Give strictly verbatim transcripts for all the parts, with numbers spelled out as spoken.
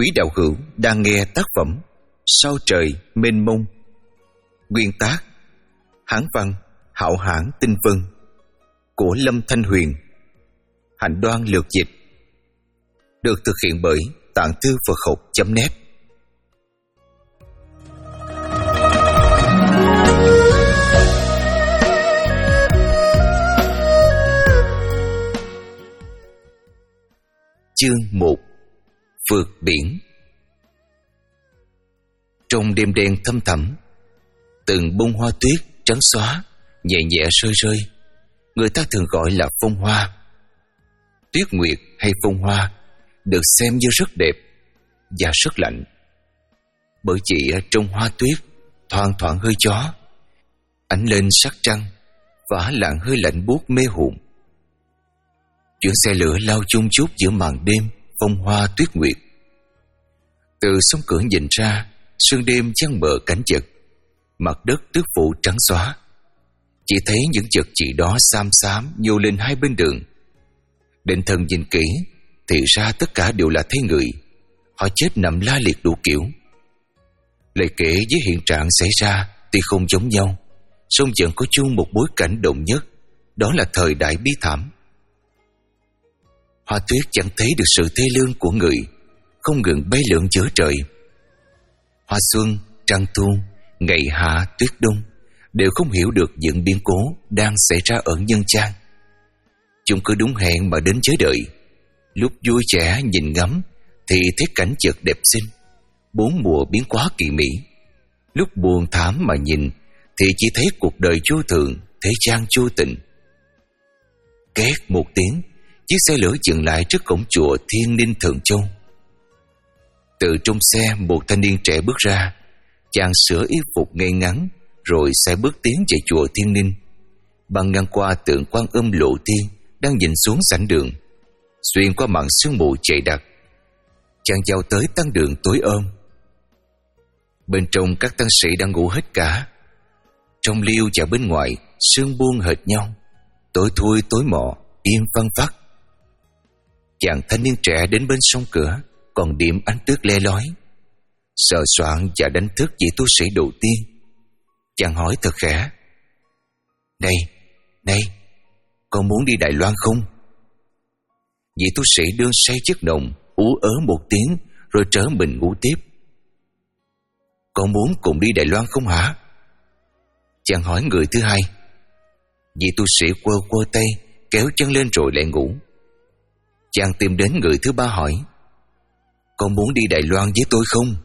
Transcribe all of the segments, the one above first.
Quý đạo hữu đang nghe tác phẩm Sao trời mênh mông. Nguyên tác Hán văn Hạo Hãn Tinh Vân của Lâm Thanh Huyền. Hạnh Đoan lược dịch. Được thực hiện bởi Tạng Thư Phật Học chấm net. Chương một. Vượt biển. Trong đêm đen thâm thẳm, từng bông hoa tuyết trắng xóa nhẹ nhẹ rơi rơi. Người ta thường gọi là phong hoa. Tuyết nguyệt hay phong hoa được xem như rất đẹp và rất lạnh, bởi chỉ trong hoa tuyết thoang thoảng hơi gió, ánh lên sắc trăng và làn hơi lạnh buốt mê hồn. Chuyến xe lửa lao chung chút giữa màn đêm phong hoa tuyết nguyệt. Từ sông cửa nhìn ra, sương đêm chăn mờ cảnh vật, mặt đất tước phủ trắng xóa. Chỉ thấy những vật gì đó xám xám nhô lên hai bên đường. Định thần nhìn kỹ thì ra tất cả đều là thấy người. Họ chết nằm la liệt đủ kiểu. Lời kể với hiện trạng xảy ra thì không giống nhau, song vẫn có chung một bối cảnh đồng nhất, đó là thời đại bi thảm. Hoa tuyết chẳng thấy được sự thê lương của người, không ngừng bay lượn giữa trời. Hoa xuân, trăng thu, ngày hạ, tuyết đông đều không hiểu được những biến cố đang xảy ra ở nhân gian. Chúng cứ đúng hẹn mà đến với đời. Lúc vui trẻ nhìn ngắm thì thấy cảnh vật đẹp xinh, bốn mùa biến hóa kỳ mỹ. Lúc buồn thảm mà nhìn thì chỉ thấy cuộc đời vô thường, thế gian vô tình. Két một tiếng, chiếc xe lửa dừng lại trước cổng chùa Thiên Ninh Thượng Châu. Từ trong xe một thanh niên trẻ bước ra. Chàng sửa y phục ngay ngắn rồi sẽ bước tiến về chùa Thiên Ninh. Băng ngang qua tượng Quan Âm Lộ Thiên đang nhìn xuống sảnh đường, xuyên qua màn sương mù dày đặc. Chàng vào tới tăng đường tối om. Bên trong các tăng sĩ đang ngủ hết cả. Trong liêu và bên ngoài sương buông hệt nhau, tối thui tối mọ, im phăng phắc. Chàng thanh niên trẻ đến bên sông cửa, còn điểm ánh tuyết le lói, sờ soạn và đánh thức vị tu sĩ đầu tiên. Chàng hỏi thật khẽ: Này, này, con muốn đi Đài Loan không? Vị tu sĩ đương say chất nồng ú ớ một tiếng rồi trở mình ngủ tiếp. Con muốn cùng đi Đài Loan không hả? Chàng hỏi người thứ hai. Vị tu sĩ quơ quơ tay kéo chân lên rồi lại ngủ. Chàng tìm đến người thứ ba hỏi: Con muốn đi Đài Loan với tôi không?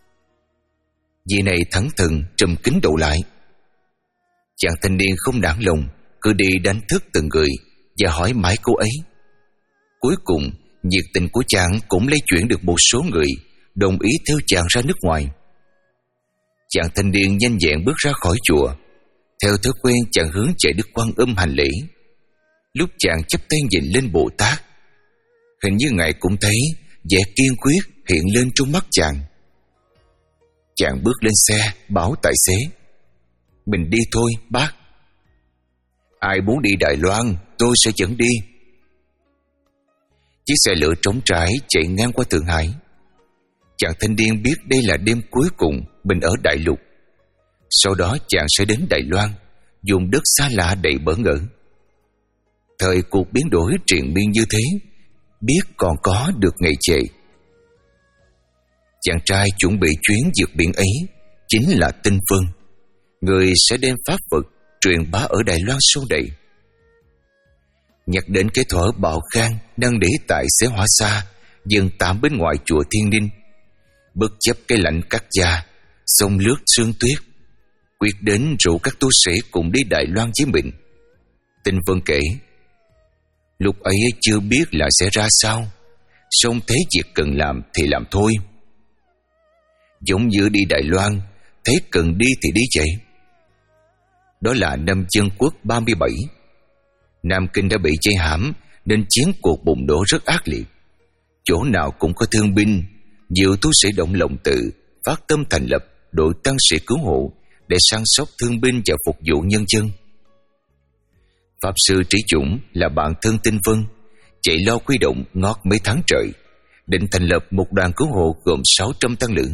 Vị này thẫn thừng trùm kín đầu lại. Chàng thanh niên không nản lòng, cứ đi đánh thức từng người và hỏi mãi cô ấy. Cuối cùng nhiệt tình của chàng cũng lay chuyển được một số người đồng ý theo chàng ra nước ngoài. Chàng thanh niên nhanh nhẹn bước ra khỏi chùa. Theo thói quen chàng hướng về Đức Quan Âm hành lễ. Lúc chàng chắp tay nhìn lên Bồ Tát, hình như ngài cũng thấy vẻ kiên quyết hiện lên trong mắt chàng. Chàng bước lên xe bảo tài xế: Mình đi thôi bác. Ai muốn đi Đài Loan tôi sẽ dẫn đi. Chiếc xe lửa trống trải chạy ngang qua Thượng Hải. Chàng thanh niên biết đây là đêm cuối cùng mình ở đại lục. Sau đó chàng sẽ đến Đài Loan, vùng đất xa lạ đầy bỡ ngỡ. Thời cuộc biến đổi triền miên như thế, biết còn có được ngày về. Chàng trai chuẩn bị chuyến vượt biển ấy chính là Tinh Vân, người sẽ đem pháp Phật truyền bá ở Đài Loan sau này. Nhắc đến cái thuở Bảo Khang đang để tại xế hóa xa dừng tạm bên ngoài chùa Thiên Ninh, bất chấp cái lạnh cắt da, sông lướt sương tuyết, quyết đến rủ các tu sĩ cùng đi Đài Loan với mình. Tinh Vân kể: Lúc ấy chưa biết là sẽ ra sao, song thấy việc cần làm thì làm thôi. Giống như đi Đài Loan, thấy cần đi thì đi vậy. Đó là năm Dân Quốc ba mươi bảy. Nam Kinh đã bị vây hãm nên chiến cuộc bùng nổ rất ác liệt. Chỗ nào cũng có thương binh. Nhiều tu sĩ động lòng tự phát tâm thành lập đội tăng sĩ cứu hộ để săn sóc thương binh và phục vụ nhân dân. Pháp sư Trí Dũng là bạn thân Tinh Vân, chạy lo quy động ngót mấy tháng trời định thành lập một đoàn cứu hộ gồm sáu trăm tăng lữ.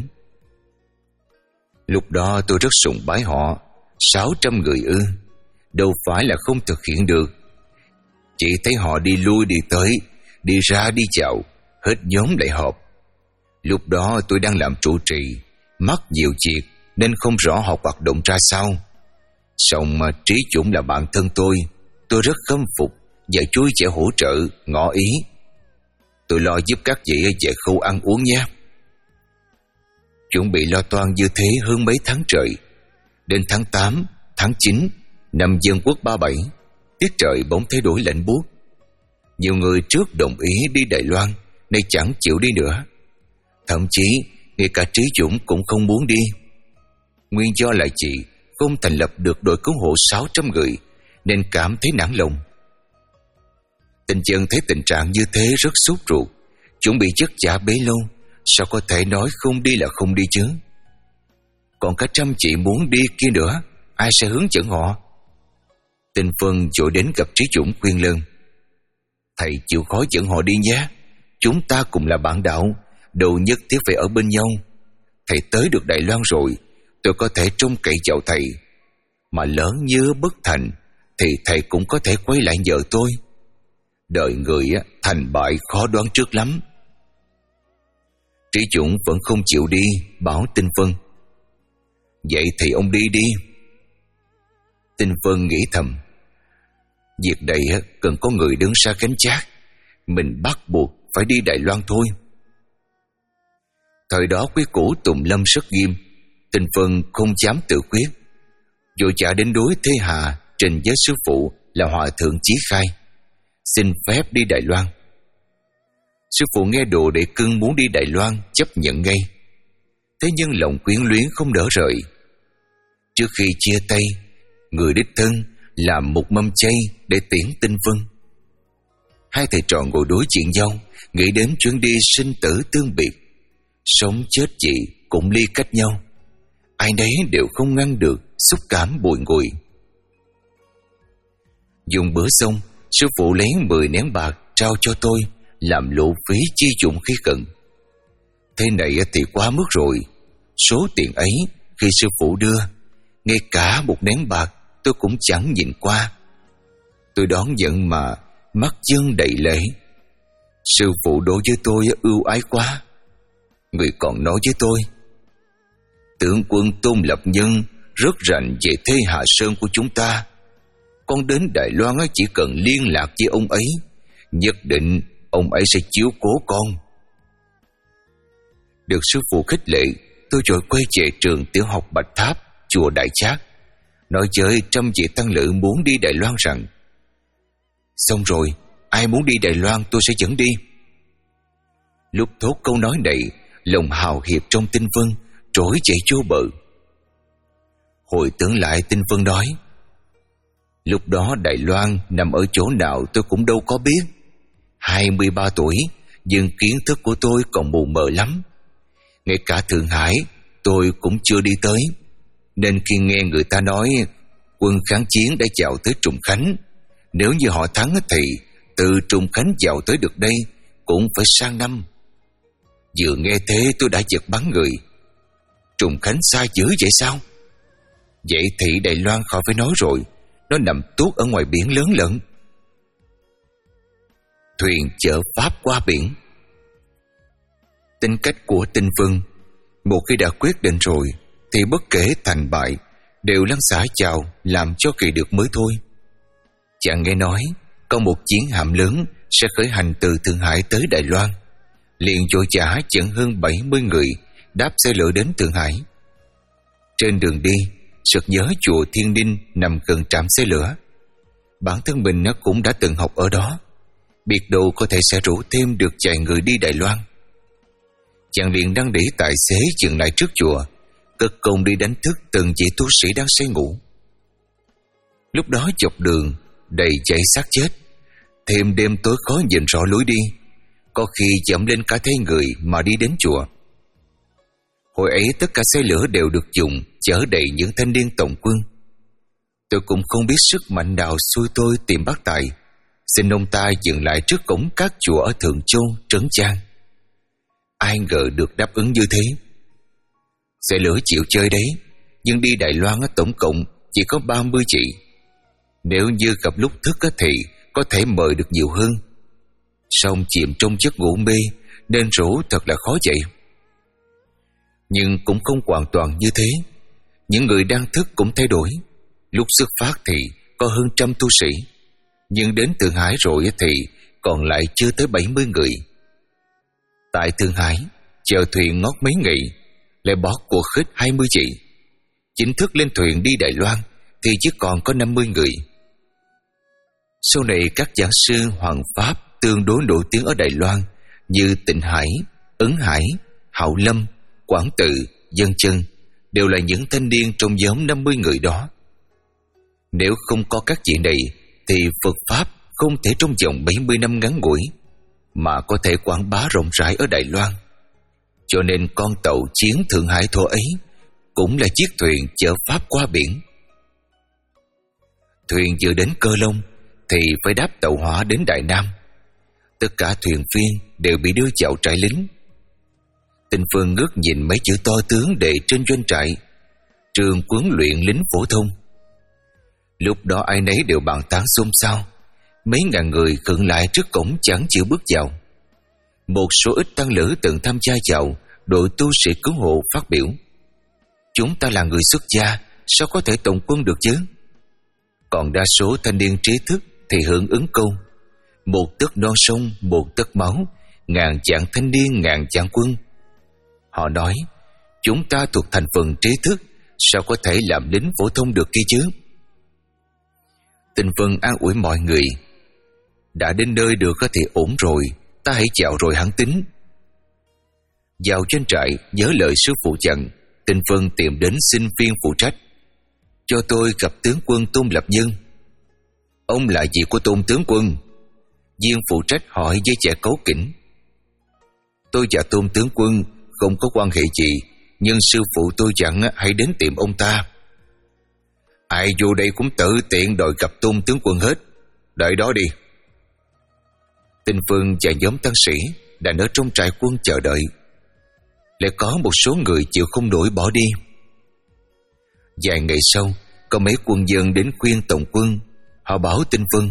Lúc đó tôi rất sùng bái họ. Sáu trăm người ư? Đâu phải là không thực hiện được. Chỉ thấy họ đi lui đi tới, đi ra đi vào, hết nhóm lại họp. Lúc đó tôi đang làm trụ trì, mắc nhiều việc nên không rõ họ hoạt động ra sao. Song mà Trí Dũng là bạn thân tôi, tôi rất khâm phục và vui vẻ hỗ trợ, ngỏ ý. Tôi lo giúp các vị về khâu ăn uống nhé. Chuẩn bị lo toan như thế hơn mấy tháng trời. Đến tháng tám, tháng chín, năm Dân Quốc ba bảy, tiết trời bỗng thay đổi lạnh buốt. Nhiều người trước đồng ý đi Đài Loan, nay chẳng chịu đi nữa. Thậm chí ngay cả Trí Dũng cũng không muốn đi. Nguyên do là chị không thành lập được đội cứu hộ sáu trăm người nên cảm thấy nản lòng. Tình chân thấy tình trạng như thế rất sốt ruột, chuẩn bị chất chả bấy lâu, sao có thể nói không đi là không đi chứ? Còn cả trăm chị muốn đi kia nữa, ai sẽ hướng dẫn họ? Tinh Phân vội đến gặp Trí Dũng khuyên lơn. Thầy chịu khó dẫn họ đi nhé. Chúng ta cùng là bạn đạo, đâu nhất thiết phải ở bên nhau. Thầy tới được Đài Loan rồi, tôi có thể trông cậy vào thầy. Mà lỡ như bất thành thì thầy cũng có thể quay lại nhờ tôi. Đời người thành bại khó đoán trước lắm. Trí Dũng vẫn không chịu đi, bảo Tinh Phân. Vậy thì ông đi đi. Tinh Phân nghĩ thầm, việc này cần có người đứng ra gánh vác, mình bắt buộc phải đi Đài Loan thôi. Thời đó quý cũ tùng lâm rất nghiêm, Tinh Phân không dám tự quyết, vội vã đến đối Thế Hà trình với sư phụ là Hòa thượng Chí Khai, xin phép đi Đài Loan. Sư phụ nghe đồ đệ cưng muốn đi Đài Loan chấp nhận ngay. Thế nhưng lòng quyến luyến không đỡ rời. Trước khi chia tay, người đích thân làm một mâm chay để tiễn Tinh Phân. Hai thầy trò ngồi đối chuyện nhau, nghĩ đến chuyến đi sinh tử tương biệt. Sống chết gì cũng ly cách nhau, ai nấy đều không ngăn được xúc cảm bùi ngùi. Dùng bữa xong, sư phụ lấy mười nén bạc trao cho tôi làm lộ phí chi dụng khi cần. Thế này thì quá mức rồi. Số tiền ấy khi sư phụ đưa, ngay cả một nén bạc tôi cũng chẳng nhìn qua. Tôi đón nhận mà mắt chân đầy lệ. Sư phụ đối với tôi ưu ái quá. Người còn nói với tôi, tướng quân Tôn Lập Nhân rất rành về thế Hạ Sơn của chúng ta. Con đến Đài Loan chỉ cần liên lạc với ông ấy, nhất định ông ấy sẽ chiếu cố con. Được sư phụ khích lệ, tôi vội quay về trường tiểu học Bạch Tháp, chùa Đại Trác, nói với trăm vị tăng lữ muốn đi Đài Loan rằng: xong rồi, ai muốn đi Đài Loan tôi sẽ dẫn đi. Lúc thốt câu nói này, lòng hào hiệp trong Tinh Phân trỗi dậy vô bờ. Hồi tưởng lại, Tinh Phân nói: lúc đó Đài Loan nằm ở chỗ nào tôi cũng đâu có biết. Hai mươi ba tuổi, nhưng kiến thức của tôi còn mù mờ lắm. Ngay cả Thượng Hải tôi cũng chưa đi tới. Nên khi nghe người ta nói quân kháng chiến đã vào tới Trùng Khánh, nếu như họ thắng thì từ Trùng Khánh vào tới được đây cũng phải sang năm. Vừa nghe thế tôi đã giật bắn người. Trùng Khánh xa dữ vậy sao? Vậy thì Đài Loan khỏi phải nói rồi, nó nằm tuốt ở ngoài biển lớn lận. Thuyền chở Pháp qua biển. Tính cách của Tinh Phân, một khi đã quyết định rồi thì bất kể thành bại đều lăn xả chào làm cho kỳ được mới thôi. Chàng nghe nói có một chiến hạm lớn sẽ khởi hành từ Thượng Hải tới Đài Loan, liền vội vã dẫn hơn bảy mươi người đáp xe lửa đến Thượng Hải. Trên đường đi, sực nhớ chùa Thiên Ninh nằm gần trạm xe lửa. Bản thân mình nó cũng đã từng học ở đó, biết đâu có thể sẽ rủ thêm được vài người đi Đài Loan. Chàng liền đang để tài xế dừng lại trước chùa, cất công đi đánh thức từng vị tu sĩ đang say ngủ. Lúc đó dọc đường đầy dãy xác chết, thêm đêm tối khó nhìn rõ lối đi, có khi dẫm lên cả thế người mà đi đến chùa. Hồi ấy tất cả xe lửa đều được dùng chở đầy những thanh niên tổng quân. Tôi cũng không biết sức mạnh nào xui tôi tìm bác Tài, xin ông ta dừng lại trước cổng các chùa ở Thượng Châu, Trấn Giang. Ai ngờ được đáp ứng như thế. Xe lửa chịu chơi đấy, nhưng đi Đài Loan tổng cộng chỉ có ba mươi chị. Nếu như gặp lúc thức thì có thể mời được nhiều hơn. Song chìm trong giấc ngủ mê nên rủ thật là khó dậy. Nhưng cũng không hoàn toàn như thế. Những người đang thức cũng thay đổi. Lúc xuất phát thì có hơn trăm tu sĩ, nhưng đến Thượng Hải rồi thì còn lại chưa tới bảy mươi người. Tại Thượng Hải, chờ thuyền ngót mấy ngày, lại bỏ cuộc hết hai mươi chị. Chính thức lên thuyền đi Đài Loan thì chỉ còn có năm mươi người. Sau này các giảng sư Hoàng Pháp tương đối nổi tiếng ở Đài Loan như Tịnh Hải, Ấn Hải, Hạo Lâm, Quảng Tự, Dân Chân đều là những thanh niên trong nhóm năm mươi người đó. Nếu không có các vị này thì Phật Pháp không thể trong vòng bảy mươi năm ngắn ngủi mà có thể quảng bá rộng rãi ở Đài Loan. Cho nên con tàu chiến Thượng Hải thuở ấy cũng là chiếc thuyền chở Pháp qua biển. Thuyền vừa đến Cơ Long thì phải đáp tàu hỏa đến Đại Nam. Tất cả thuyền viên đều bị đưa vào trại lính. Tình Phương ngước nhìn mấy chữ to tướng để trên doanh trại: trường huấn luyện lính phổ thông. Lúc đó ai nấy đều bàn tán xôn xao. Mấy ngàn người khựng lại trước cổng chẳng chịu bước vào. Một số ít tăng lữ từng tham gia vào đội tu sĩ cứu hộ phát biểu: chúng ta là người xuất gia, sao có thể tổng quân được chứ? Còn đa số thanh niên trí thức thì hưởng ứng câu: một tấc non sông, một tấc máu, ngàn vạn thanh niên ngàn vạn quân. Họ nói chúng ta thuộc thành phần trí thức, sao có thể làm lính phổ thông được kia chứ? Tình Vân an ủi mọi người: đã đến nơi được thì ổn rồi, ta hãy chào rồi hẳn tính. Vào trên trại, nhớ lời sư phụ dặn, Tình Vân tìm đến xin viên phụ trách: cho tôi gặp tướng quân Tôn Lập Nhân. Ông là gì của Tôn tướng quân? Viên phụ trách hỏi với vẻ cáu kỉnh. Tôi và Tôn tướng quân không có quan hệ gì, nhưng sư phụ tôi dặn hãy đến tìm ông ta. Ai vô đây cũng tự tiện đòi gặp Tôn tướng quân hết, đợi đó đi. Tình Phương và nhóm tăng sĩ đang ở trong trại quân chờ đợi. Lại có một số người chịu không nổi bỏ đi. Vài ngày sau, có mấy quân dân đến khuyên tổng quân. Họ bảo Tinh Vân: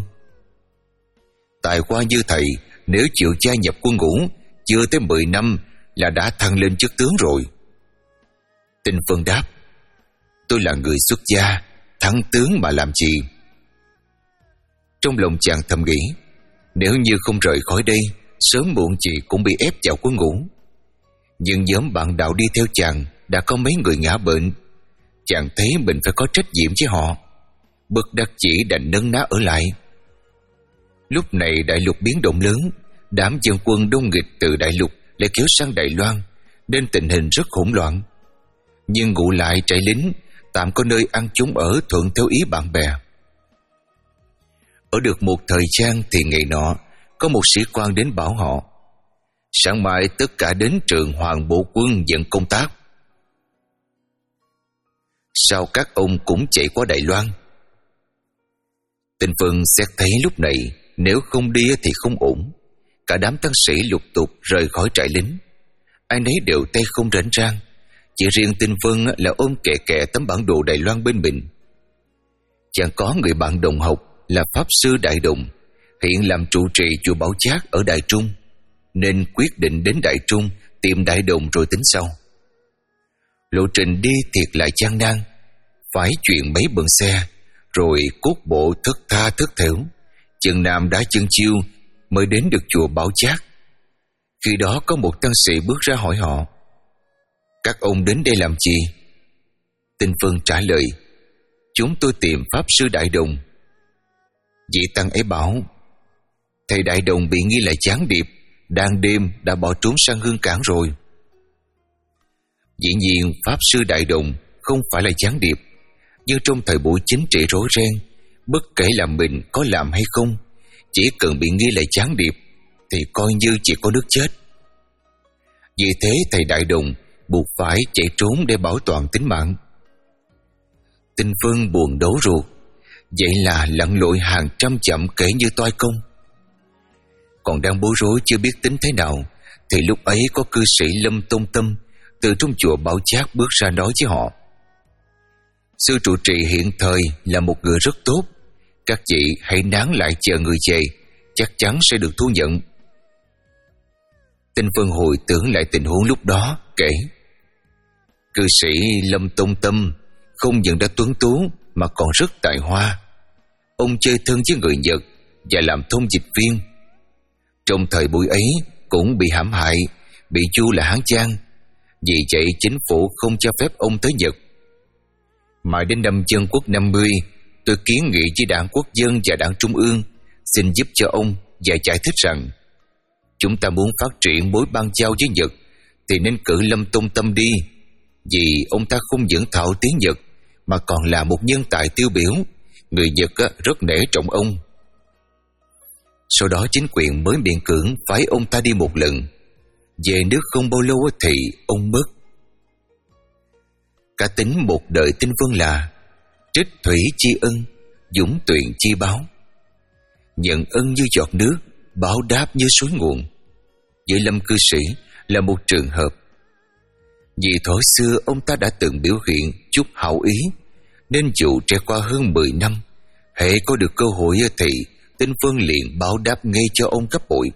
tài hoa như thầy, nếu chịu gia nhập quân ngũ, chưa tới mười năm là đã thăng lên chức tướng rồi. Tinh Vân đáp: tôi là người xuất gia, thăng tướng mà làm gì? Trong lòng chàng thầm nghĩ, nếu như không rời khỏi đây, sớm muộn gì cũng bị ép vào quân ngũ. Nhưng nhóm bạn đạo đi theo chàng đã có mấy người ngã bệnh. Chàng thấy mình phải có trách nhiệm với họ, bất đắc chỉ đành nấn ná ở lại. Lúc này đại lục biến động lớn, đám dân quân đông nghịch từ đại lục lại kéo sang Đài Loan, nên tình hình rất hỗn loạn. Nhưng ngụ lại trại lính, tạm có nơi ăn chúng ở thuận theo ý bạn bè. Ở được một thời gian thì ngày nọ, có một sĩ quan đến bảo họ: sáng mai tất cả đến trường Hoàng Bộ Quân nhận công tác. Sao các ông cũng chạy qua Đài Loan? Tình Phương xét thấy lúc này nếu không đi thì không ổn. Cả đám tăng sĩ lục tục rời khỏi trại lính. Ai nấy đều tay không rảnh rang. Chỉ riêng Tinh Vân là ôm kè kè tấm bản đồ Đài Loan bên mình. Chẳng có người bạn đồng học là Pháp Sư Đại Đồng, hiện làm trụ trì chùa Bảo Trác ở Đại Trung, nên quyết định đến Đại Trung tìm Đại Đồng rồi tính sau. Lộ trình đi thiệt là gian nan, phải chuyển mấy bận xe, rồi cốt bộ thất tha thất thểu, chân nam đá chân chiêu mới đến được chùa Bảo Trác. Khi đó có một tăng sĩ bước ra hỏi họ: các ông đến đây làm gì? Tinh Vân trả lời: chúng tôi tìm Pháp Sư Đại Đồng. Vị tăng ấy bảo: thầy Đại Đồng bị nghi là gián điệp, đang đêm đã bỏ trốn sang Hương Cảng rồi. Dĩ nhiên Pháp Sư Đại Đồng không phải là gián điệp, nhưng trong thời buổi chính trị rối ren, bất kể là mình có làm hay không, chỉ cần bị nghi là gián điệp thì coi như chỉ có nước chết. Vì thế thầy Đại Đồng buộc phải chạy trốn để bảo toàn tính mạng. Tinh Vân buồn đấu ruột, vậy là lặn lội hàng trăm dặm kể như toai công. Còn đang bối rối chưa biết tính thế nào thì lúc ấy có cư sĩ Lâm Tôn Tâm từ trong chùa Bảo Chát bước ra nói với họ: sư trụ trì hiện thời là một người rất tốt, các vị hãy nán lại chờ người về, chắc chắn sẽ được thu nhận. Tinh Vân hồi tưởng lại tình huống lúc đó, kể: cư sĩ Lâm Tôn Tâm không những đã tuấn tú mà còn rất tài hoa. Ông chơi thân với người Nhật và làm thông dịch viên. Trong thời buổi ấy cũng bị hãm hại, bị chu là Hán Giang. Vì vậy chính phủ không cho phép ông tới Nhật. Mãi đến năm Dân Quốc năm mươi, tôi kiến nghị với Đảng Quốc dân và Đảng Trung ương xin giúp cho ông và giải thích rằng chúng ta muốn phát triển mối bang giao với Nhật thì nên cử Lâm Tôn Tâm đi, vì ông ta không những thạo tiếng Nhật mà còn là một nhân tài tiêu biểu. Người Nhật rất nể trọng ông. Sau đó chính quyền mới miễn cưỡng phái ông ta đi một lần. Về nước không bao lâu thì ông mất. Cả tính một đời Tinh Vân là trích thủy tri ân, dũng tuyển chi báo. Nhận ân như giọt nước, báo đáp như suối nguồn. Với Lâm cư sĩ là một trường hợp. Vì thuở xưa ông ta đã từng biểu hiện chút hảo ý, nên dù trải qua hơn mười năm, hễ có được cơ hội thì Tinh Vân liền báo đáp ngay cho ông gấp bội.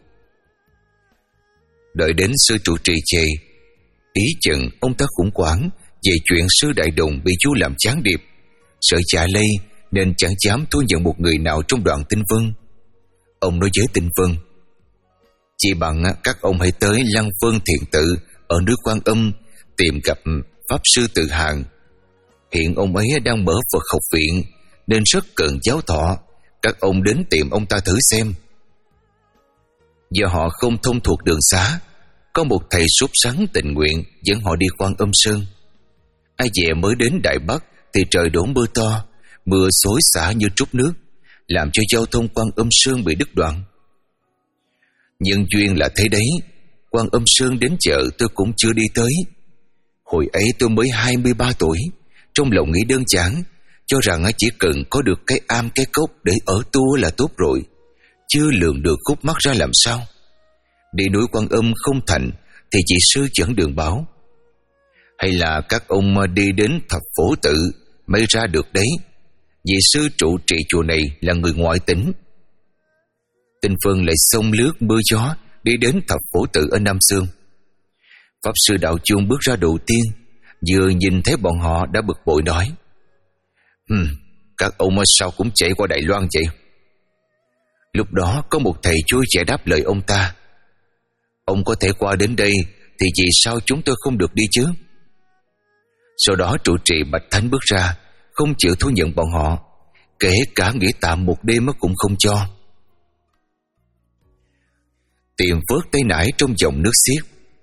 Đợi đến sư trụ trì về, ý chừng ông ta khủng hoảng về chuyện sư đại đồng bị chú làm gián điệp, sợ trả lây nên chẳng dám thu nhận một người nào trong đoàn Tinh Vân. Ông nói với Tinh Vân: chỉ bằng các ông hãy tới Lăng Vân Thiền Tự ở núi Quan Âm tìm gặp Pháp Sư Từ Hàng. Hiện ông ấy đang mở Phật học viện nên rất cần giáo thọ. Các ông đến tìm ông ta thử xem. Do họ không thông thuộc đường xá, có một thầy sốt sắng tình nguyện dẫn họ đi Quan Âm Sơn. Ai dè mới đến Đại Bắc thì trời đổ mưa to, mưa xối xả như trút nước, làm cho giao thông Quan Âm Sơn bị đứt đoạn. Nhân duyên là thế đấy, Quan Âm Sơn đến chợ tôi cũng chưa đi tới. Hồi ấy tôi mới hai mươi ba tuổi, trong lòng nghĩ đơn giản, cho rằng chỉ cần có được cái am cái cốc để ở tu là tốt rồi, chưa lường được khúc mắc ra làm sao. Đi núi Quan Âm không thành thì chị sư dẫn đường bảo: hay là các ông đi đến Thập Phổ Tự mới ra được đấy, vì sư trụ trì chùa này là người ngoại tỉnh. Tinh Vân lại xông lướt mưa gió đi đến Thập Phổ Tự ở Nam Xương. Pháp sư Đạo Chuông bước ra đầu tiên, vừa nhìn thấy bọn họ đã bực bội nói: Hừm, các ông sao cũng chạy qua Đài Loan vậy? Lúc đó có một thầy chui trẻ đáp lời ông ta: ông có thể qua đến đây thì vì sao chúng tôi không được đi chứ? Sau đó trụ trì Bạch Thánh bước ra, không chịu thu nhận bọn họ, kể cả nghỉ tạm một đêm cũng không cho. Tìm vớt tay nải trong dòng nước xiết.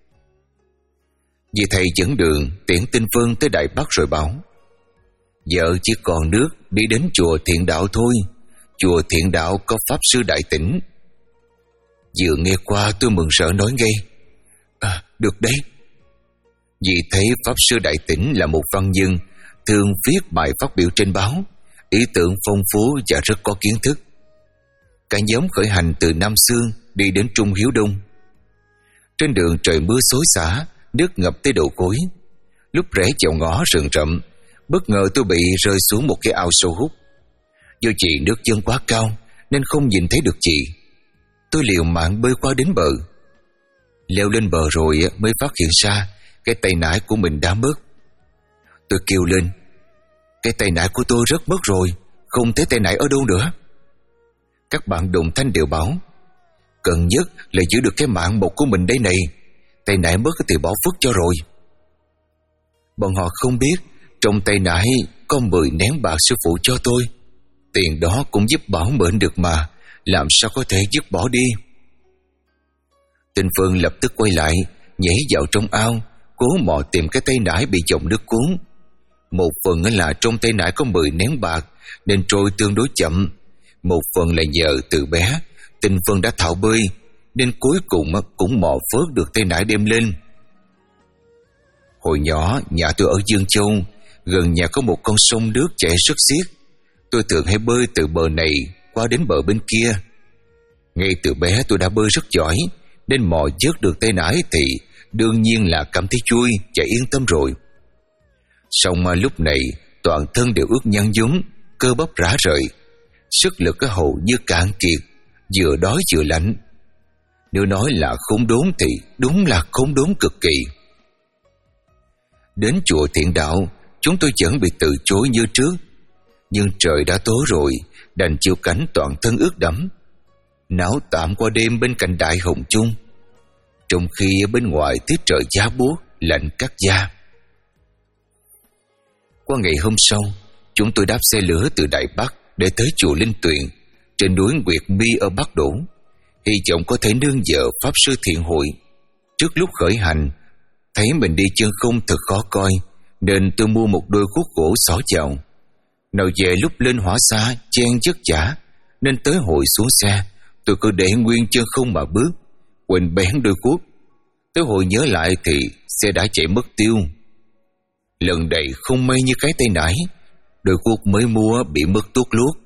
Vì thầy dẫn đường tiễn Tinh Vân tới Đại Bắc rồi bảo: giờ chỉ còn nước đi đến chùa Thiện Đạo thôi. Chùa Thiện Đạo có Pháp Sư Đại Tĩnh. Vừa nghe qua tôi mừng rỡ nói ngay: À, được đấy. Vì thấy Pháp Sư Đại Tĩnh là một văn nhân thường viết bài phát biểu trên báo, ý tưởng phong phú và rất có kiến thức. Cả nhóm khởi hành từ Nam Xương đi đến Trung Hiếu Đông. Trên đường trời mưa xối xả, nước ngập tới đầu gối. Lúc rẽ vào ngõ rừng rậm, bất ngờ tôi bị rơi xuống một cái ao sâu hút. Do chị nước dâng quá cao nên không nhìn thấy được chị. Tôi liều mạng bơi qua đến bờ. Leo lên bờ rồi mới phát hiện ra cái tay nải của mình đã mất. Tôi kêu lên: cái tay nải của tôi rất mất rồi, không thấy tay nải ở đâu nữa. Các bạn đồng thanh đều bảo: cần nhất là giữ được cái mạng một của mình đây này, tay nải mất thì bỏ phước cho rồi. Bọn họ không biết trong tay nải có mười nén bạc sư phụ cho tôi. Tiền đó cũng giúp bảo mệnh được mà, làm sao có thể dứt bỏ đi. Tinh Vân lập tức quay lại, nhảy vào trong ao, cố mò tìm cái tay nải bị dòng nước cuốn. Một phần là trong tay nải có mười nén bạc nên trôi tương đối chậm, một phần là nhờ từ bé Tinh Vân đã thạo bơi nên cuối cùng cũng mò vớt được tay nải đem lên. Hồi nhỏ nhà tôi ở Dương Châu, gần nhà có một con sông nước chảy rất xiết. Tôi thường hay bơi từ bờ này qua đến bờ bên kia. Ngay từ bé tôi đã bơi rất giỏi nên mò vớt được tay nải thì đương nhiên là cảm thấy vui và yên tâm rồi. Song mà lúc này toàn thân đều ướt nhăn nhúm, cơ bắp rã rời, sức lực cái hầu như cạn kiệt, vừa đói vừa lạnh. Nếu nói là khốn đốn thì đúng là khốn đốn cực kỳ. Đến chùa Thiện Đạo, chúng tôi vẫn bị từ chối như trước, nhưng trời đã tối rồi, đành chịu cảnh toàn thân ướt đẫm, náo tạm qua đêm bên cạnh Đại Hồng Chung, trong khi bên ngoài tiết trời giá buốt lạnh cắt da. Qua ngày hôm sau, chúng tôi đáp xe lửa từ Đại Bắc để tới chùa Linh Tuyền trên núi Nguyệt Mi ở Bắc Đỗ, hy vọng có thể nương nhờ Pháp Sư Thiện Hội. Trước lúc khởi hành, thấy mình đi chân không thật khó coi, nên tôi mua một đôi guốc gỗ xỏ chào. Nào về lúc lên hỏa xa chen chất chả, nên tới hồi xuống xe tôi cứ để nguyên chân không mà bước, quên bén đôi guốc. Tới hồi nhớ lại thì xe đã chạy mất tiêu. Lần này không may như cái tay nải, đôi guốc mới mua bị mất tuốt luốt.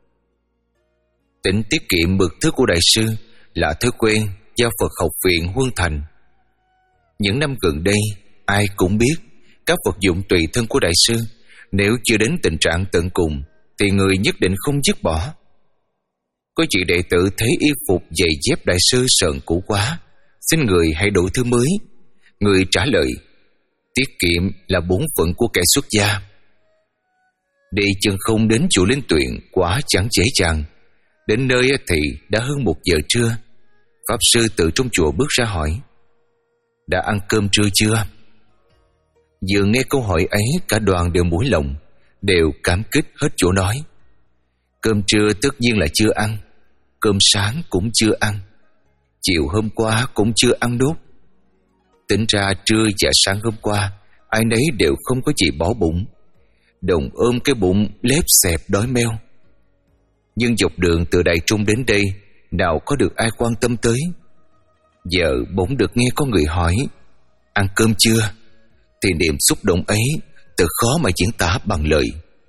Tính tiết kiệm mực thức của đại sư là thói quen do Phật Học Viện Huân Thành. Những năm gần đây, ai cũng biết các vật dụng tùy thân của đại sư nếu chưa đến tình trạng tận cùng thì người nhất định không dứt bỏ. Có chị đệ tử thấy y phục giày dép đại sư sờn cũ quá, xin người hãy đổi thứ mới. Người trả lời, tiết kiệm là bổn phận của kẻ xuất gia. Đi chân không đến chùa Linh Tuyền quả chẳng dễ dàng. Đến nơi thì đã hơn một giờ trưa. Pháp sư từ trong chùa bước ra hỏi, đã ăn cơm trưa chưa? Vừa nghe câu hỏi ấy, cả đoàn đều mũi lòng, đều cảm kích hết chỗ nói. Cơm trưa tất nhiên là chưa ăn, cơm sáng cũng chưa ăn, chiều hôm qua cũng chưa ăn đốt. Tính ra trưa và sáng hôm qua ai nấy đều không có gì bỏ bụng, đồng ôm cái bụng lép xẹp đói meo. Nhưng dọc đường từ Đại Trung đến đây, nào có được ai quan tâm tới. Giờ bỗng được nghe có người hỏi, ăn cơm chưa? Thì niềm xúc động ấy thật khó mà diễn tả bằng lời.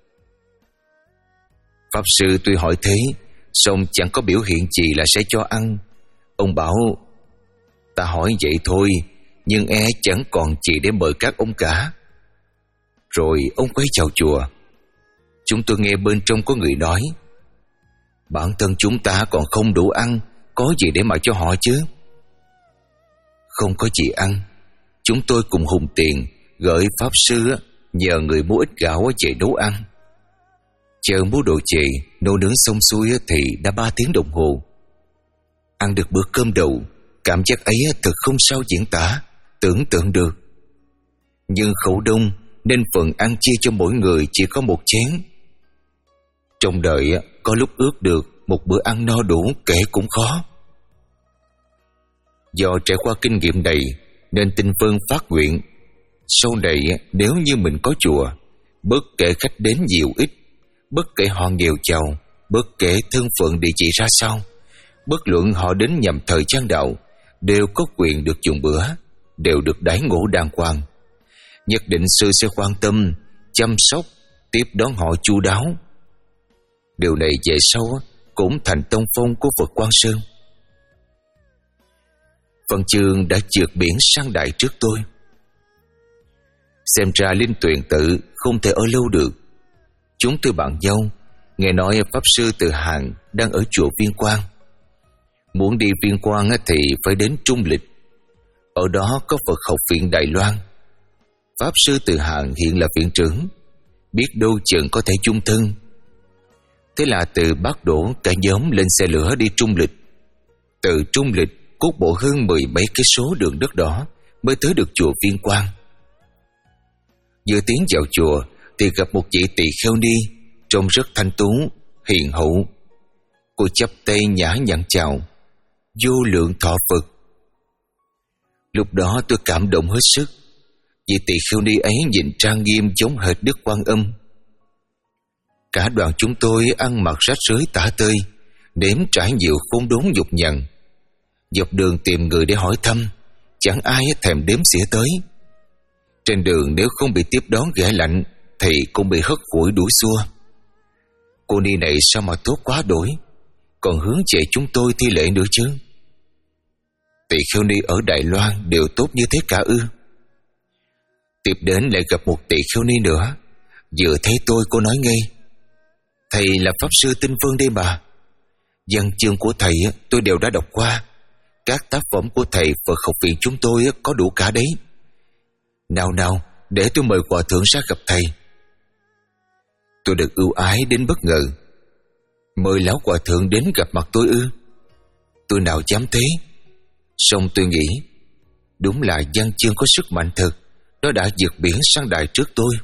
Pháp sư tuy hỏi thế, song chẳng có biểu hiện gì là sẽ cho ăn. Ông bảo, ta hỏi vậy thôi, nhưng e chẳng còn gì để mời các ông cả. Rồi ông quay chào chùa. Chúng tôi nghe bên trong có người nói, bản thân chúng ta còn không đủ ăn, có gì để mà cho họ chứ? Không có gì ăn, chúng tôi cùng hùng tiền gửi Pháp sư nhờ người mua ít gạo về nấu ăn. Chờ mua đồ về nấu nướng xong xuôi thì đã ba tiếng đồng hồ. Ăn được bữa cơm đầu, cảm giác ấy thật không sao diễn tả, tưởng tượng được. Nhưng khẩu đông nên phần ăn chia cho mỗi người chỉ có một chén. Trong đời có lúc ước được một bữa ăn no đủ kể cũng khó. Do trải qua kinh nghiệm này nên Tinh Vân phát nguyện, sau này nếu như mình có chùa, bất kể khách đến nhiều ít, bất kể họ nghèo giàu, bất kể thân phận địa chỉ ra sao, bất luận họ đến nhằm thời gian đạo, đều có quyền được dùng bữa, đều được đãi ngộ đàng hoàng. Nhất định sư sẽ quan tâm, chăm sóc, tiếp đón họ chu đáo. Điều này về sau cũng thành tông phong của Phật Quang Sơn. Văn Chương đã trượt biển sang Đại trước tôi. Xem ra Linh Tuyền tự không thể ở lâu được. Chúng tôi bạn nhau, nghe nói Pháp Sư Từ Hàng đang ở chùa Viên Quang. Muốn đi Viên Quang thì phải đến Trung Lịch. Ở đó có Phật Học Viện Đài Loan. Pháp Sư Từ Hàng hiện là viện trưởng, biết đâu chừng có thể chung thân. Thế là từ Bắc Đỗ cả nhóm lên xe lửa đi Trung Lịch. Từ Trung Lịch cốt bộ hơn mười mấy cây số đường đất đỏ mới tới được chùa Viên Quang. Vừa tiến vào chùa thì gặp một vị tỳ kheo ni trông rất thanh tú, hiền hậu. Cô chắp tay nhã nhặn chào, vô lượng thọ Phật. Lúc đó tôi cảm động hết sức. Vị tỳ kheo ni ấy nhìn trang nghiêm giống hệt Đức Quan Âm. Cả đoàn chúng tôi ăn mặc rách rưới tả tơi, nếm trải nhiều khốn đốn nhục nhằn. Dọc đường tìm người để hỏi thăm, chẳng ai thèm đếm xỉa tới. Trên đường nếu không bị tiếp đón ghẻ lạnh thì cũng bị hất hủi đuổi xua. Cô ni này sao mà tốt quá đổi, còn hướng về chúng tôi thi lễ nữa chứ. tỳ kheo ni ở Đài Loan đều tốt như thế cả ư? Tiếp đến lại gặp một tỳ kheo ni nữa. Vừa thấy tôi cô nói ngay: thầy là Pháp Sư Tinh Vân đây mà. Văn chương của thầy tôi đều đã đọc qua. Các tác phẩm của thầy Phật học viện chúng tôi có đủ cả đấy. Nào nào, để tôi mời hòa thượng ra gặp thầy. Tôi được ưu ái đến bất ngờ. Mời lão hòa thượng đến gặp mặt tôi ư? Tôi nào dám thế. Xong tôi nghĩ, đúng là văn chương có sức mạnh thật. Nó đã vượt biển sang đại trước tôi.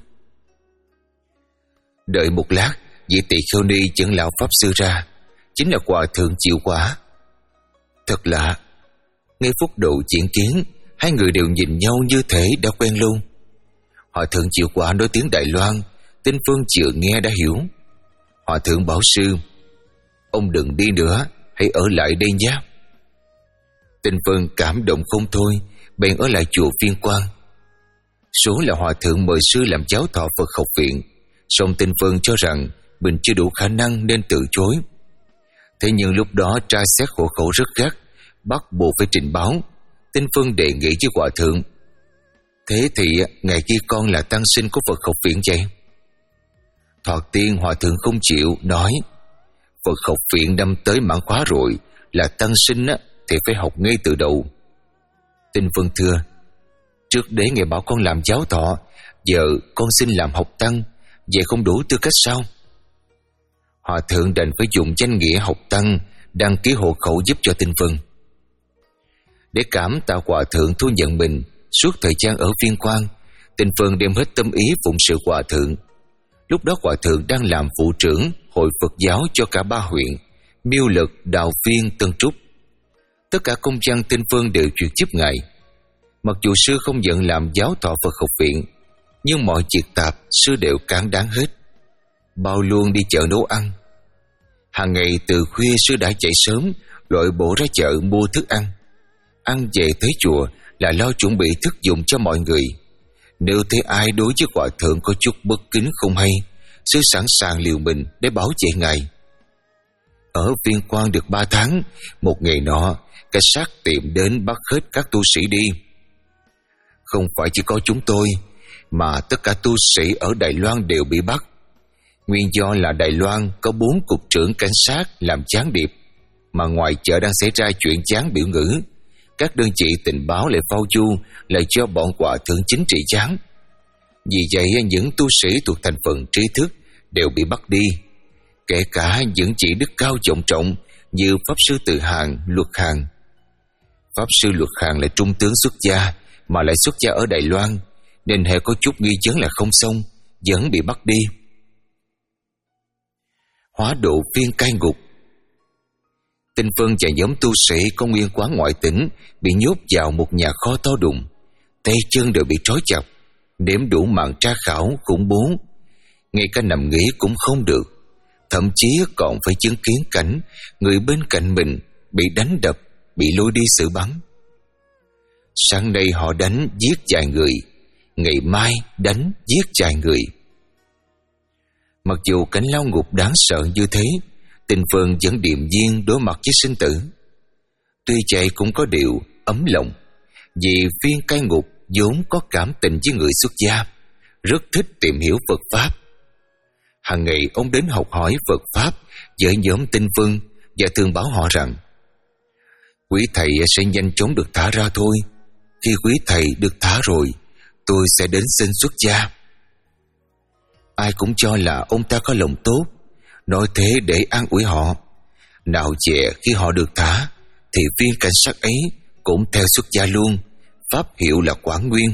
Đợi một lát, vị tỳ kheo ni dẫn lão Pháp Sư ra. Chính là hòa thượng Chịu Quả. Thật lạ, ngay phút đầu diễn kiến, hai người đều nhìn nhau như thể đã quen luôn. Hòa thượng Chịu Quả nói tiếng Đài Loan, Tinh Vân chưa nghe đã hiểu. Hòa thượng bảo sư: ông đừng đi nữa, hãy ở lại đây nhé. Tinh Vân cảm động không thôi, bèn ở lại chùa Viên Quang. Số là hòa thượng mời sư làm giáo thọ Phật học viện, song Tinh Vân cho rằng mình chưa đủ khả năng nên từ chối. Thế nhưng lúc đó tra xét hộ khẩu rất gắt, bắt buộc phải trình báo. Tinh Vân đề nghị với hòa thượng: thế thì ngày kia con là tăng sinh của Phật học viện vậy? Thoạt tiên hòa thượng không chịu, nói: Phật học viện năm tới mãn khóa rồi, là tăng sinh á, thì phải học ngay từ đầu. Tinh Vân thưa: trước đấy ngài bảo con làm giáo thọ, giờ con xin làm học tăng, vậy không đủ tư cách sao? Hòa thượng đành phải dùng danh nghĩa học tăng đăng ký hộ khẩu giúp cho Tinh Vân. Để cảm tạ hòa thượng thu nhận mình, suốt thời gian ở Viên Quang, Tinh Vân đem hết tâm ý phụng sự hòa thượng. Lúc đó hòa thượng đang làm vụ trưởng hội Phật giáo cho cả ba huyện Miêu Lực, Đào Viên, Tân Trúc. Tất cả công văn Tinh Vân đều chuyển giúp ngài. Mặc dù sư không nhận làm giáo thọ Phật học viện, nhưng mọi việc tạp sư đều cán đáng hết, bao luôn đi chợ nấu ăn. Hàng ngày từ khuya sư đã chạy sớm lội bộ ra chợ mua thức ăn. Ăn về tới chùa là lo chuẩn bị thức dùng cho mọi người. Nếu thấy ai đối với hòa thượng có chút bất kính không hay, sư sẵn sàng liều mình để bảo vệ ngài. Ở Viên Quang được ba tháng, một ngày nọ cảnh sát tìm đến bắt hết các tu sĩ đi. Không phải chỉ có chúng tôi, mà tất cả tu sĩ ở Đài Loan đều bị bắt. Nguyên do là Đài Loan có bốn cục trưởng cảnh sát làm gián điệp, mà ngoài chợ đang xảy ra chuyện gián biểu ngữ, các đơn vị tình báo lại phao du lại cho bọn hòa thượng chính trị gián. Vì vậy những tu sĩ thuộc thành phần trí thức đều bị bắt đi, kể cả những vị đức cao vọng trọng như Pháp Sư Từ Hàng, Luật Hàng. Pháp Sư Luật Hàng là trung tướng xuất gia, mà lại xuất gia ở Đài Loan, nên hễ có chút nghi vấn là không xong, vẫn bị bắt đi. Hóa độ viên cai ngục. Tinh Vân và nhóm tu sĩ có nguyên quán ngoại tỉnh bị nhốt vào một nhà kho to đùng, tay chân đều bị trói chặt, đếm đủ mạng tra khảo khủng bố, ngay cả nằm nghỉ cũng không được, thậm chí còn phải chứng kiến cảnh người bên cạnh mình bị đánh đập, bị lôi đi xử bắn. Sáng nay họ đánh giết vài người, ngày mai đánh giết vài người. Mặc dù cảnh lao ngục đáng sợ như thế, Tinh Vân vẫn điềm nhiên đối mặt với sinh tử. Tuy vậy cũng có điều ấm lòng, vì viên cai ngục vốn có cảm tình với người xuất gia, rất thích tìm hiểu Phật Pháp. Hàng ngày ông đến học hỏi Phật Pháp với nhóm Tinh Vân và thường bảo họ rằng: quý thầy sẽ nhanh chóng được thả ra thôi. Khi quý thầy được thả rồi, tôi sẽ đến xin xuất gia. Ai cũng cho là ông ta có lòng tốt, nói thế để an ủi họ. Nào dè khi họ được thả, thì viên cảnh sát ấy cũng theo xuất gia luôn, pháp hiệu là Quảng Nguyên.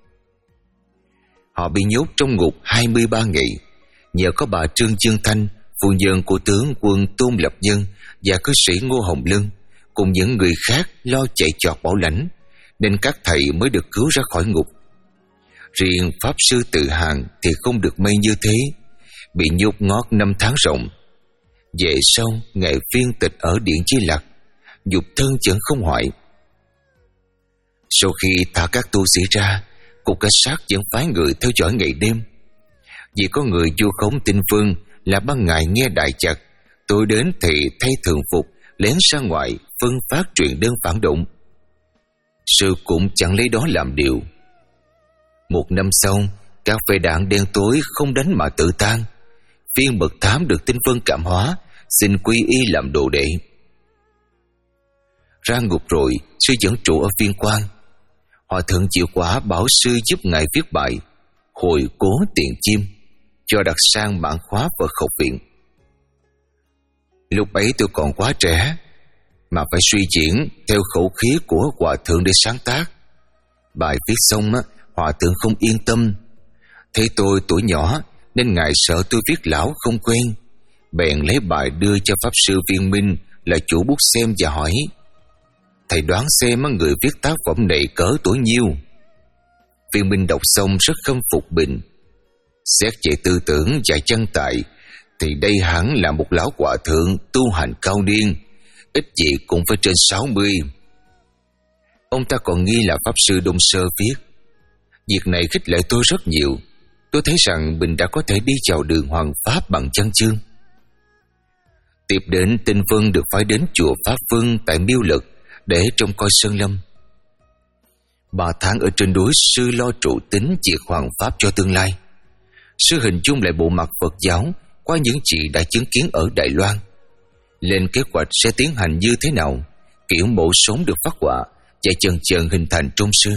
Họ bị nhốt trong ngục hai mươi ba ngày. Nhờ có bà Trương Dương Thanh, phu nhân của tướng quân Tôn Lập Nhân và cư sĩ Ngô Hồng Lân, cùng những người khác lo chạy chọt bảo lãnh, nên các thầy mới được cứu ra khỏi ngục. Riêng Pháp Sư Từ Hàng thì không được may như thế, bị nhốt ngót năm tháng rộng. Về sau ngày viên tịch ở Điện Chi Lặc, dục thân vẫn không hoại. Sau khi thả các tu sĩ ra, cục cảnh sát vẫn phái người theo dõi ngày đêm. Vì có người vu khống Tinh Vân là ban ngày nghe đại chặt, tối đến thì thay thường phục lén ra ngoài phân phát truyền đơn phản động. sư cũng chẳng lấy đó làm điều. Một năm sau, các phê đảng đen tối không đánh mà tự tan. Viên mật thám được Tinh Vân cảm hóa, xin quy y làm đồ đệ. Ra ngục rồi, sư dẫn trụ ở Viên Quang. Hòa thượng chịu quả bảo sư giúp ngài viết bài Hồi cố tiền chim, cho đặt sang mãn khóa Phật học viện. Lúc ấy tôi còn quá trẻ, mà phải suy diễn theo khẩu khí của hòa thượng để sáng tác. Bài viết xong, hòa thượng không yên tâm. Thấy tôi tuổi nhỏ nên ngài sợ tôi viết lão không quen, bèn lấy bài đưa cho pháp sư Viên Minh là chủ bút xem và hỏi: thầy đoán xem người viết tác phẩm này cỡ tuổi nhiêu? Viên Minh đọc xong rất khâm phục bình. Xét về tư tưởng và chân tại thì đây hẳn là một lão hòa thượng tu hành cao niên, ít gì cũng phải trên sáu mươi. Ông ta còn nghi là pháp sư Đông Sơ viết. Việc này khích lệ tôi rất nhiều. Tôi thấy rằng mình đã có thể đi vào đường hoàng pháp bằng chân chương. Tiếp đến, Tinh Vân được phái đến chùa Pháp Vân tại Miêu Lực để trông coi sơn lâm. Ba tháng ở trên núi, sư lo trụ tính việc hoàng pháp cho tương lai. Sư hình dung lại bộ mặt Phật giáo qua những gì đã chứng kiến ở Đài Loan, lên kế hoạch sẽ tiến hành như thế nào, kiểu mộ sống được phát họa và chần chần hình thành trong sư.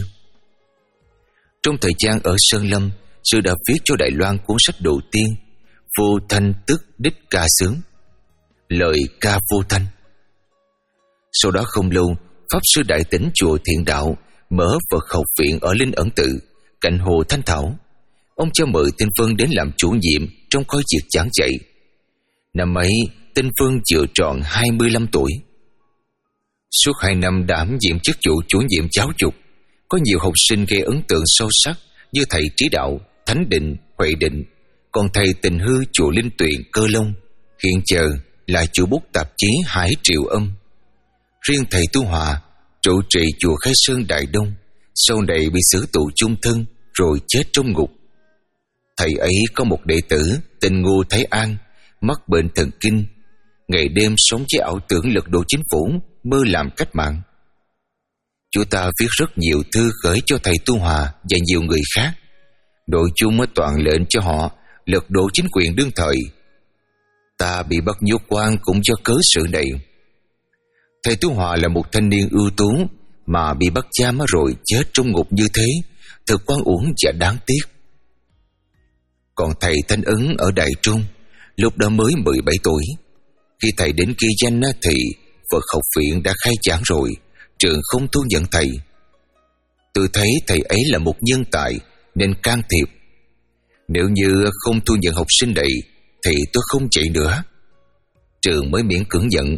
Trong thời gian ở sơn lâm, sư đã viết cho Đài Loan cuốn sách đầu tiên Vô Thanh Tức Đích Ca Sướng, lời ca vô thanh. Sau đó không lâu, pháp sư Đại Tĩnh chùa Thiện Đạo mở Phật học viện ở Linh Ẩn Tự cạnh hồ Thanh Thảo. Ông cho mời Tinh Vân đến làm chủ nhiệm trong khối việc giảng dạy. Năm ấy, Tinh Vân vừa tròn hai mươi lăm tuổi. Suốt hai năm đảm nhiệm chức vụ chủ nhiệm giáo dục, có nhiều học sinh gây ấn tượng sâu sắc như thầy Trí Đạo, Thánh Định, Huệ Định, còn thầy Tình Hư chùa Linh Tuyền, Cơ Long hiện giờ là chủ bút tạp chí Hải Triệu Âm. Riêng thầy Tu Hòa trụ trì chùa Khai Sơn Đại Đông, sau này bị xử tù chung thân rồi chết trong ngục. Thầy ấy có một đệ tử tên Ngô Thái An, mắc bệnh thần kinh, ngày đêm sống với ảo tưởng lật đổ chính phủ, mơ làm cách mạng. Chú ta viết rất nhiều thư gửi cho thầy Tu Hòa và nhiều người khác, nội chung toàn lệnh cho họ lật đổ chính quyền đương thời. Ta bị bắt nhốt quan cũng do cớ sự này. Thầy Tu Hòa là một thanh niên ưu tú mà bị bắt giam rồi chết trong ngục như thế, thật oan uổng và đáng tiếc. Còn thầy Thanh Ấn ở Đại Trung, lúc đó mới mười bảy tuổi. Khi thầy đến ghi danh thì Phật học viện đã khai giảng rồi, trường không thu nhận thầy. Tôi thấy thầy ấy là một nhân tài nên can thiệp. Nếu như không thu nhận học sinh này thì tôi không chạy nữa. Trường mới miễn cưỡng nhận.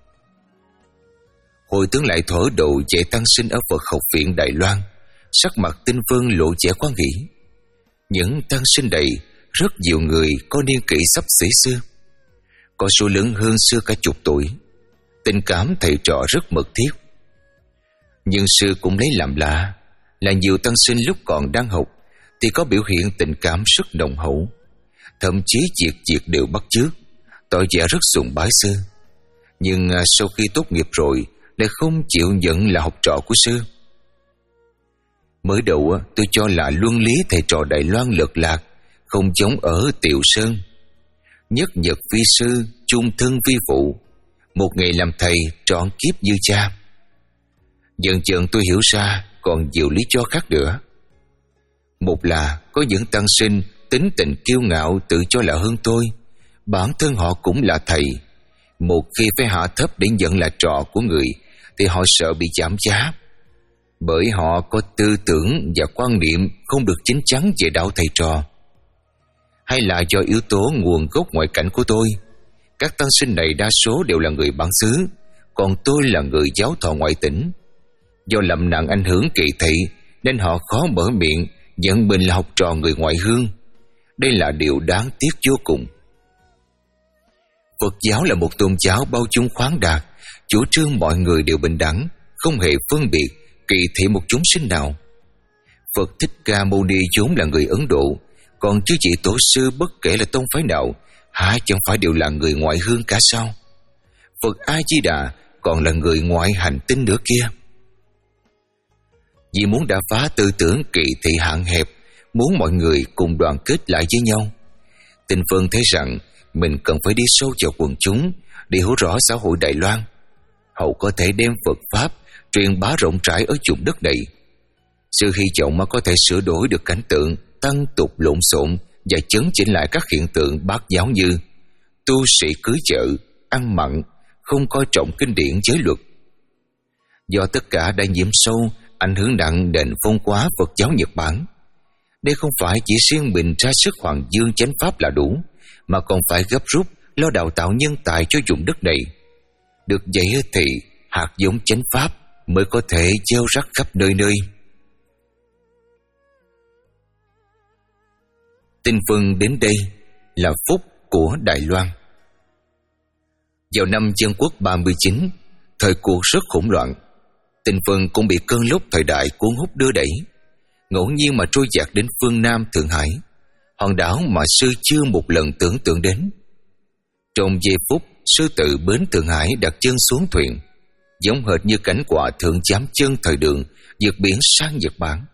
Hồi tướng lại thổ độ dạy tăng sinh ở Phật học viện Đài Loan, sắc mặt Tinh Vân lộ vẻ quan nghĩ. Những tăng sinh này rất nhiều người có niên kỷ sắp xỉ xưa, có số lớn hơn xưa cả chục tuổi. Tình cảm thầy trò rất mật thiết. Nhưng sư cũng lấy làm lạ là nhiều tăng sinh lúc còn đang học thì có biểu hiện tình cảm rất nồng hậu, thậm chí việc việc đều bắt chước, tỏ vẻ rất sùng bái sư. Nhưng sau khi tốt nghiệp rồi lại không chịu nhận là học trò của sư. Mới đầu tôi cho là luân lý thầy trò Đài Loan lật lạc, không giống ở Tiều Sơn. Nhất nhật vi sư, chung thân vi phụ, một ngày làm thầy trọn kiếp như cha. Dần dần tôi hiểu ra còn nhiều lý do khác nữa. Một là có những tăng sinh tính tình kiêu ngạo, tự cho là hơn tôi, bản thân họ cũng là thầy. Một khi phải hạ thấp để nhận là trò của người thì họ sợ bị giảm giá, bởi họ có tư tưởng và quan niệm không được chín chắn về đạo thầy trò. Hay là do yếu tố nguồn gốc ngoại cảnh của tôi, các tăng sinh này đa số đều là người bản xứ, còn tôi là người giáo thọ ngoại tỉnh. Do lầm nặng ảnh hưởng kỳ thị nên họ khó mở miệng nhận mình là học trò người ngoại hương. Đây là điều đáng tiếc vô cùng. Phật giáo là một tôn giáo bao dung khoáng đạt, chủ trương mọi người đều bình đẳng, không hề phân biệt, kỳ thị một chúng sinh nào. Phật Thích Ca Mâu Ni vốn là người Ấn Độ, còn chư vị tổ sư bất kể là tông phái nào, há chẳng phải đều là người ngoại hương cả sao? Phật A Di Đà còn là người ngoại hành tinh nữa kia. vì muốn đả phá tư tưởng kỳ thị hạn hẹp, muốn mọi người cùng đoàn kết lại với nhau. Tinh Phân thấy rằng mình cần phải đi sâu vào quần chúng để hiểu rõ xã hội Đài Loan, hậu có thể đem Phật Pháp truyền bá rộng rãi ở vùng đất này. Sự hy vọng mà có thể sửa đổi được cảnh tượng tăng tục lộn xộn và chấn chỉnh lại các hiện tượng bát giáo như tu sĩ cưới vợ, ăn mặn, không coi trọng kinh điển giới luật. Do tất cả đã nhiễm sâu, ảnh hưởng nặng nền phong hóa Phật giáo Nhật Bản. Đây không phải chỉ riêng mình ra sức hoàng dương chánh pháp là đủ, mà còn phải gấp rút lo đào tạo nhân tài cho vùng đất này. Được vậy thì hạt giống chánh pháp mới có thể gieo rắc khắp nơi nơi. Tinh Phân đến đây là phúc của Đài Loan. Vào năm Dân Quốc ba mươi chín, thời cuộc rất hỗn loạn. Tinh Phân cũng bị cơn lốc thời đại cuốn hút đưa đẩy, ngẫu nhiên mà trôi dạt đến phương Nam Thượng Hải, hòn đảo mà sư chưa một lần tưởng tượng đến. Trong giây phút sư tự bến Thượng Hải đặt chân xuống thuyền, giống hệt như cảnh quả thượng chám chân thời Đường vượt biển sang Nhật Bản.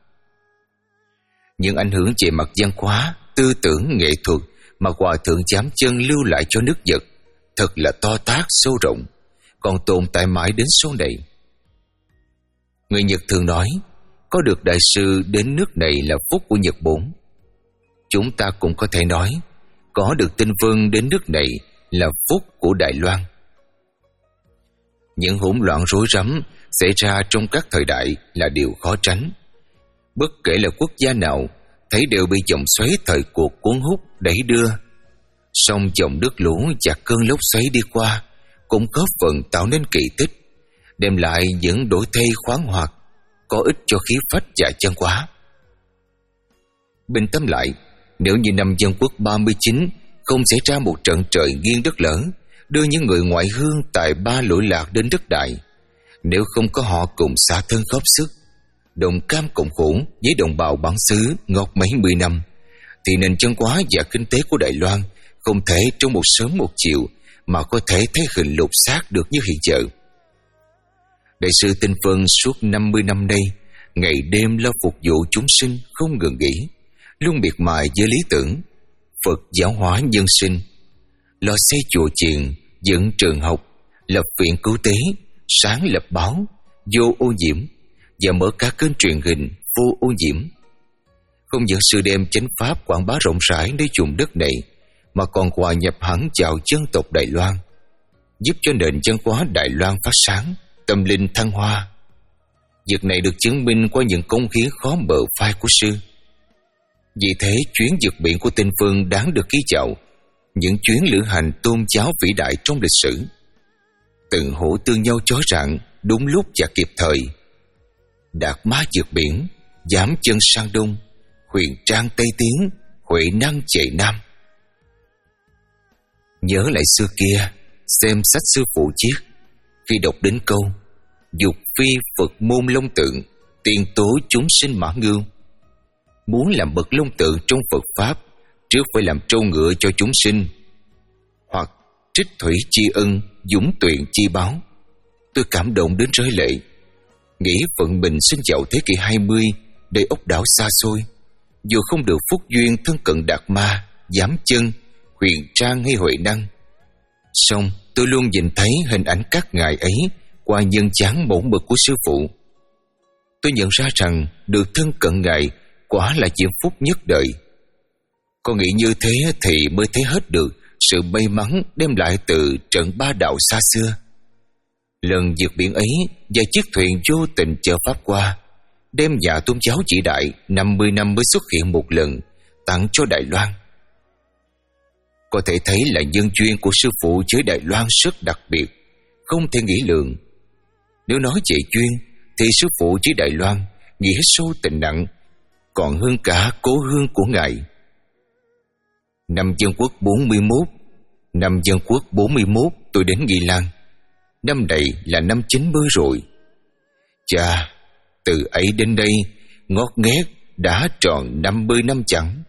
Những ảnh hưởng về mặt văn hóa, tư tưởng, nghệ thuật mà Hòa thượng chám chân lưu lại cho nước Nhật thật là to tát sâu rộng, còn tồn tại mãi đến sau này. Người Nhật thường nói, có được đại sư đến nước này là phúc của Nhật Bổn. Chúng ta cũng có thể nói, có được Tinh Phân đến nước này là phúc của Đài Loan. Những hỗn loạn rối rắm xảy ra trong các thời đại là điều khó tránh. Bất kể là quốc gia nào, thấy đều bị dòng xoáy thời cuộc cuốn hút đẩy đưa. Song dòng nước lũ và cơn lốc xoáy đi qua cũng góp phần tạo nên kỳ tích, đem lại những đổi thay khoáng hoạt, có ích cho khí phách và văn hóa. Bình tâm lại, nếu như năm Dân Quốc ba mươi chín không xảy ra một trận trời nghiêng đất lở, đưa những người ngoại hương tại ba lỗi lạc đến đất Đại, nếu không có họ cùng xả thân góp sức, đồng cam cộng khổ với đồng bào bản xứ ngọt mấy mươi năm, thì nền văn hóa và kinh tế của Đài Loan không thể trong một sớm một chiều mà có thể thấy hình lột xác được như hiện giờ. Đại sư Tinh Phân suốt năm mươi năm nay, ngày đêm lo phục vụ chúng sinh không ngừng nghỉ, luôn miệt mài với lý tưởng Phật giáo hóa nhân sinh, lo xây chùa chiền, dựng trường học, lập viện cứu tế, sáng lập báo vô ô nhiễm và mở các kênh truyền hình vô ô nhiễm. Không những sự đem chánh pháp quảng bá rộng rãi nơi vùng đất này, mà còn hòa nhập hẳn vào dân tộc Đài Loan, giúp cho nền văn hóa Đài Loan phát sáng, tâm linh thăng hoa. Việc này được chứng minh qua những công hiến khó bờ phai của sư. Vì thế, chuyến vượt biển của Tinh Phân đáng được ghi vào những chuyến lữ hành tôn giáo vĩ đại trong lịch sử. Từng hỗ tương nhau chói rạng, đúng lúc và kịp thời. Đạt má vượt biển, dám chân sang đông, huyền trang Tây Tiến, huệ năng chạy Nam. Nhớ lại xưa kia, xem sách sư phụ viết, khi đọc đến câu dục phi Phật môn long tượng, tiên tố chúng sinh mã ngưu. Muốn làm bậc long tượng trong Phật Pháp, trước phải làm trâu ngựa cho chúng sinh, hoặc trích thủy tri ân, dũng tuyển chi báo. Tôi cảm động đến rơi lệ, nghĩ phận mình sinh vào thế kỷ hai mươi, đầy ốc đảo xa xôi, dù không được phúc duyên thân cận đạt ma, giám chân, huyền trang hay huệ năng, song tôi luôn nhìn thấy hình ảnh các ngài ấy qua nhân dáng mẫu mực của sư phụ. Tôi nhận ra rằng được thân cận ngài quả là diễm phúc nhất đời. Có nghĩ như thế thì mới thấy hết được sự may mắn đem lại từ trận ba đạo xa xưa. Lần vượt biển ấy và chiếc thuyền vô tình chở Pháp qua, đem nhà tôn giáo vĩ đại năm mươi năm mới xuất hiện một lần, tặng cho Đài Loan. Có thể thấy là nhân duyên của sư phụ với Đài Loan rất đặc biệt, không thể nghĩ lượng. Nếu nói về duyên thì sư phụ với Đài Loan nghĩa sâu tình nặng, còn hơn cả cố hương của ngài. Năm Dân Quốc bốn mươi mốt, năm Dân Quốc bốn mươi mốt tôi đến Nghi Lan. Năm này là năm chín mươi rồi. Chà, từ ấy đến đây ngót nghét đã tròn năm mươi năm chẳng.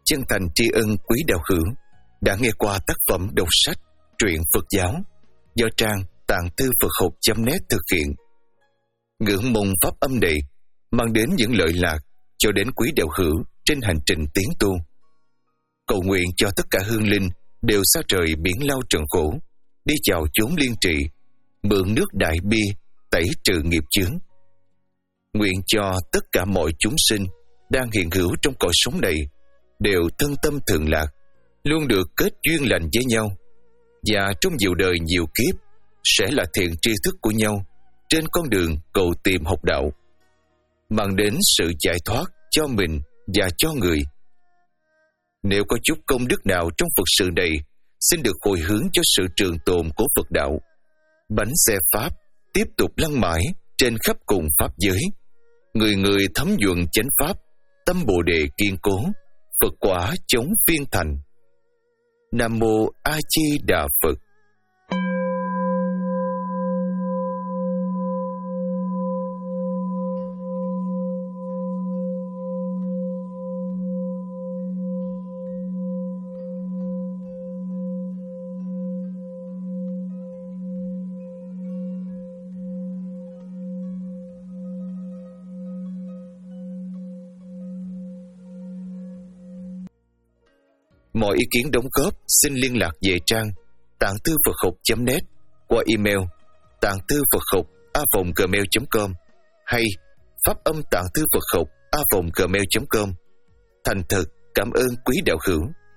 chân thành tri ân quý đạo hữu đã nghe qua tác phẩm đọc sách truyện Phật giáo do trang Tạng Thư Phật Học chấm net thực hiện. Ngưỡng mong pháp âm này mang đến những lợi lạc cho đến quý đạo hữu trên hành trình tiến tu. Cầu nguyện cho tất cả hương linh đều xa trời biển lao trần khổ, đi chào chốn liên trị, mượn nước đại bi tẩy trừ nghiệp chướng. Nguyện cho tất cả mọi chúng sinh đang hiện hữu trong cõi sống này đều thân tâm thường lạc, luôn được kết duyên lành với nhau, và trong nhiều đời nhiều kiếp sẽ là thiện tri thức của nhau trên con đường cầu tìm học đạo, mang đến sự giải thoát cho mình và cho người. Nếu có chút công đức nào trong Phật sự này, xin được hồi hướng cho sự trường tồn của Phật đạo. Bánh xe Pháp tiếp tục lăn mãi trên khắp cùng Pháp giới. Người người thấm nhuận chánh Pháp, tâm Bồ Đề kiên cố, Phật quả chống phiên thành. Nam Mô A Di Đà Phật. Mọi ý kiến đóng góp xin liên lạc về trang tạng thư Phật học chấm net qua email tạng thư Phật học a vòng gmail chấm com hay pháp âm tạng thư Phật học a vòng gmail chấm com. Thành thật cảm ơn quý đạo hữu.